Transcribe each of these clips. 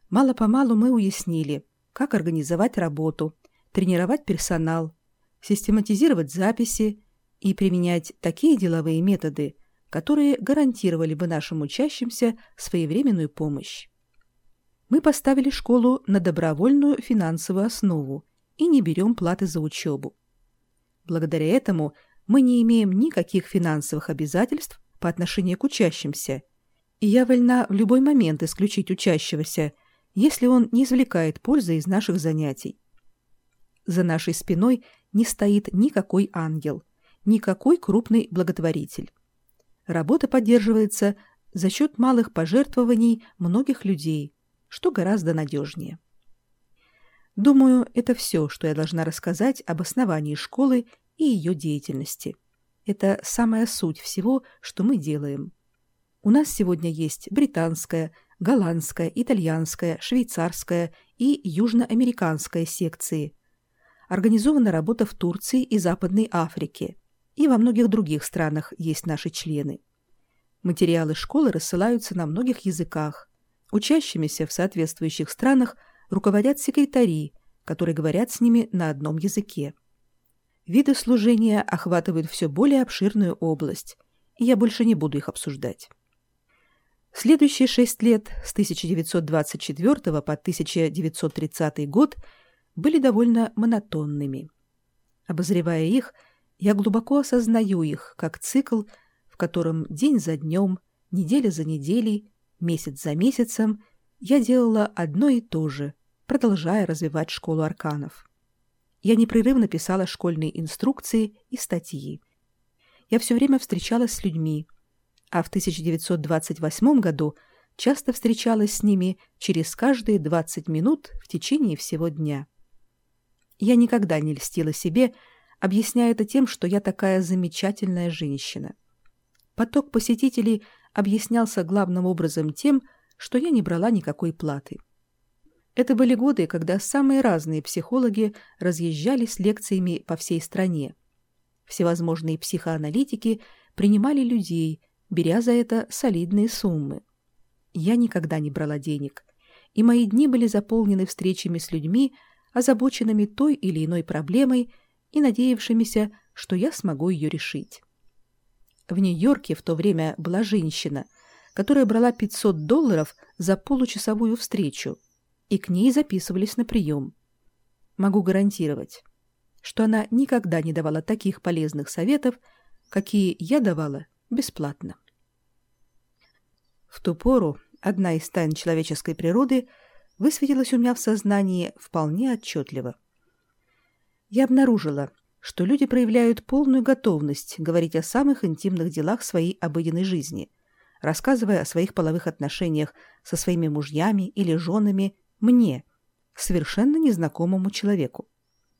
Мало-помалу мы уяснили, как организовать работу, тренировать персонал, систематизировать записи и применять такие деловые методы, которые гарантировали бы нашим учащимся своевременную помощь. Мы поставили школу на добровольную финансовую основу и не берем платы за учебу. Благодаря этому мы не имеем никаких финансовых обязательств по отношению к учащимся, и я вольна в любой момент исключить учащегося, если он не извлекает пользы из наших занятий. За нашей спиной не стоит никакой ангел, никакой крупный благотворитель. Работа поддерживается за счет малых пожертвований многих людей, что гораздо надежнее. Думаю, это все, что я должна рассказать об основании школы и ее деятельности. Это самая суть всего, что мы делаем. У нас сегодня есть британская, голландская, итальянская, швейцарская и южноамериканская секции. Организована работа в Турции и Западной Африке. И во многих других странах есть наши члены. Материалы школы рассылаются на многих языках. Учащимися в соответствующих странах руководят секретари, которые говорят с ними на одном языке. Виды служения охватывают все более обширную область, и я больше не буду их обсуждать. Следующие 6 лет, с 1924 по 1930 год, были довольно монотонными. Обозревая их, я глубоко осознаю их как цикл, в котором день за днем, неделя за неделей, месяц за месяцем я делала одно и то же, продолжая развивать школу арканов. Я непрерывно писала школьные инструкции и статьи. Я все время встречалась с людьми, а в 1928 году часто встречалась с ними через каждые 20 минут в течение всего дня. Я никогда не льстила себе, объясняя это тем, что я такая замечательная женщина. Поток посетителей объяснялся главным образом тем, что я не брала никакой платы. Это были годы, когда самые разные психологи разъезжали с лекциями по всей стране. Всевозможные психоаналитики принимали людей, беря за это солидные суммы. Я никогда не брала денег, и мои дни были заполнены встречами с людьми, озабоченными той или иной проблемой и надеявшимися, что я смогу ее решить. В Нью-Йорке в то время была женщина, которая брала $500 за получасовую встречу, и к ней записывались на прием. Могу гарантировать, что она никогда не давала таких полезных советов, какие я давала бесплатно. В ту пору одна из тайн человеческой природы высветилась у меня в сознании вполне отчетливо. Я обнаружила, что люди проявляют полную готовность говорить о самых интимных делах своей обыденной жизни, рассказывая о своих половых отношениях со своими мужьями или женами мне, совершенно незнакомому человеку.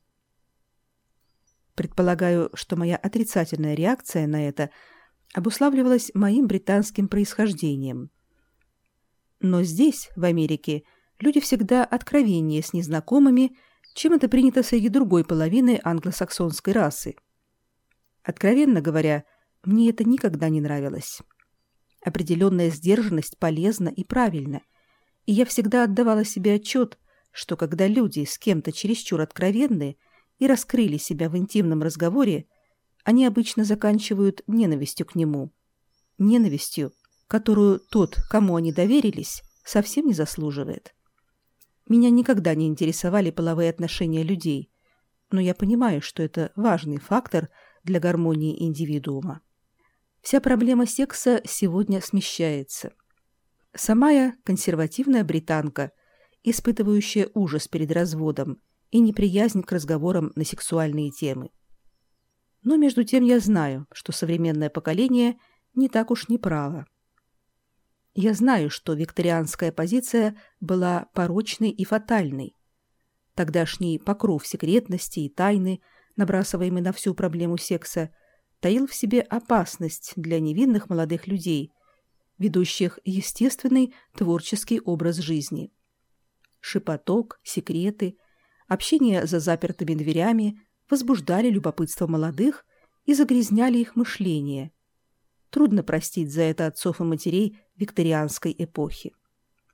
Предполагаю, что моя отрицательная реакция на это обуславливалась моим британским происхождением. Но здесь, в Америке, люди всегда откровеннее с незнакомыми, чем это принято среди другой половины англосаксонской расы. Откровенно говоря, мне это никогда не нравилось. Определенная сдержанность полезна и правильна, и я всегда отдавала себе отчет, что когда люди с кем-то чересчур откровенны и раскрыли себя в интимном разговоре, они обычно заканчивают ненавистью к нему. Ненавистью, которую тот, кому они доверились, совсем не заслуживает. Меня никогда не интересовали половые отношения людей, но я понимаю, что это важный фактор для гармонии индивидуума. Вся проблема секса сегодня смещается. Сама я консервативная британка, испытывающая ужас перед разводом и неприязнь к разговорам на сексуальные темы. Но между тем я знаю, что современное поколение не так уж неправо. Я знаю, что викторианская позиция была порочной и фатальной. Тогдашний покров секретности и тайны, набрасываемый на всю проблему секса, таил в себе опасность для невинных молодых людей, ведущих естественный творческий образ жизни. Шепоток, секреты, общение за запертыми дверями возбуждали любопытство молодых и загрязняли их мышление. Трудно простить за это отцов и матерей викторианской эпохи.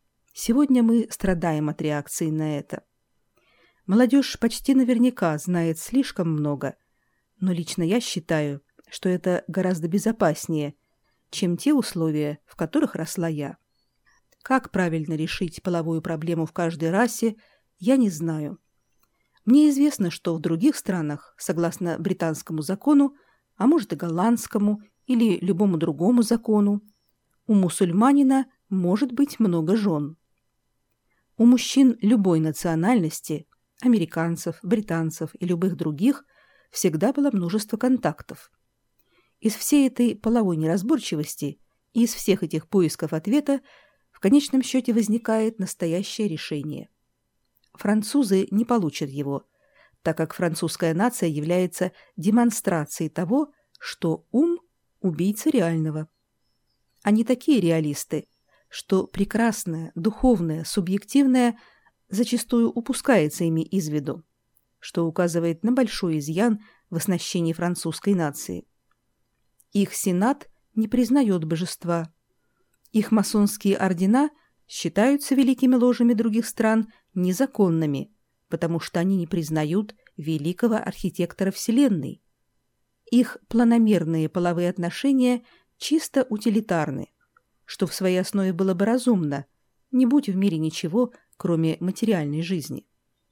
Сегодня мы страдаем от реакции на это. Молодежь почти наверняка знает слишком много, но лично я считаю, что это гораздо безопаснее, чем те условия, в которых росла я. Как правильно решить половую проблему в каждой расе, я не знаю. Мне известно, что в других странах, согласно британскому закону, а может и голландскому или любому другому закону, у мусульманина может быть много жен. У мужчин любой национальности, американцев, британцев и любых других, всегда было множество контактов. Из всей этой половой неразборчивости и из всех этих поисков ответа в конечном счете возникает настоящее решение. Французы не получат его, так как французская нация является демонстрацией того, что ум – убийца реального. Они такие реалисты, что прекрасное, духовное, субъективное зачастую упускается ими из виду, что указывает на большой изъян в оснащении французской нации. Их сенат не признает божества. Их масонские ордена считаются великими ложами других стран незаконными, потому что они не признают великого архитектора Вселенной. Их планомерные половые отношения чисто утилитарны, что в своей основе было бы разумно, не будь в мире ничего, кроме материальной жизни.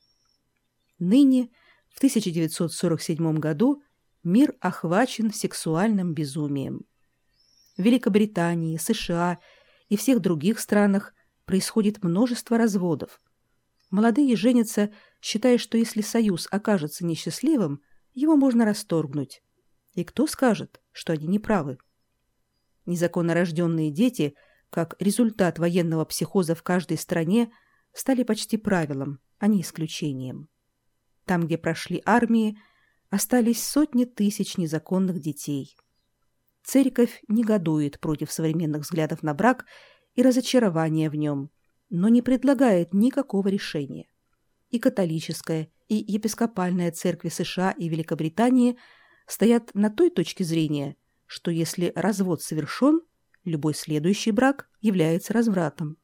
Ныне, в 1947 году, мир охвачен сексуальным безумием. В Великобритании, США и всех других странах происходит множество разводов. Молодые женятся, считая, что если союз окажется несчастливым, его можно расторгнуть. И кто скажет, что они неправы? Незаконно рожденные дети, как результат военного психоза в каждой стране, стали почти правилом, а не исключением. Там, где прошли армии, остались сотни тысяч незаконных детей. Церковь негодует против современных взглядов на брак и разочарования в нем, но не предлагает никакого решения. И католическая, и епископальная церкви США и Великобритании стоят на той точке зрения, что если развод совершен, любой следующий брак является развратом.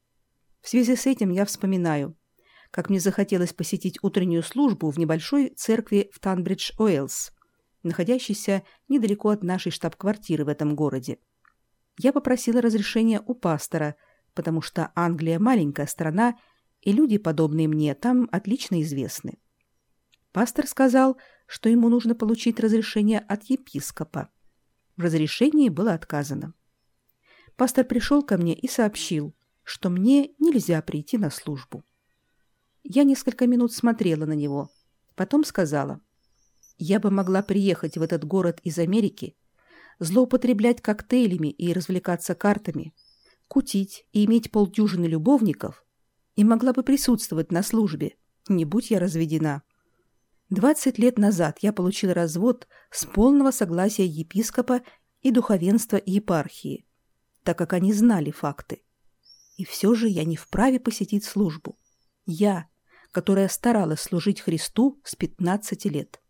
В связи с этим я вспоминаю, как мне захотелось посетить утреннюю службу в небольшой церкви в Танбридж-Уэллс, находящейся недалеко от нашей штаб-квартиры в этом городе. Я попросила разрешения у пастора, потому что Англия маленькая страна, и люди, подобные мне, там отлично известны. Пастор сказал, что ему нужно получить разрешение от епископа. В разрешении было отказано. Пастор пришел ко мне и сообщил, что мне нельзя прийти на службу. Я несколько минут смотрела на него, потом сказала: «Я бы могла приехать в этот город из Америки, злоупотреблять коктейлями и развлекаться картами, кутить и иметь полдюжины любовников, и могла бы присутствовать на службе, не будь я разведена. 20 лет назад я получила развод с полного согласия епископа и духовенства епархии, так как они знали факты. И все же я не вправе посетить службу. Я, которая старалась служить Христу с 15 лет».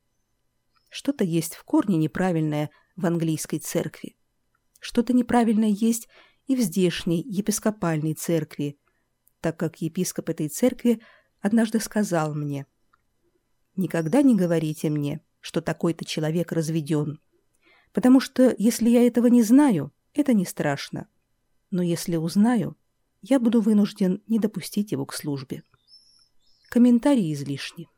Что-то есть в корне неправильное в английской церкви. Что-то неправильное есть и в здешней епископальной церкви, так как епископ этой церкви однажды сказал мне: «Никогда не говорите мне, что такой-то человек разведен, потому что если я этого не знаю, это не страшно, но если узнаю, я буду вынужден не допустить его к службе». Комментарии излишни.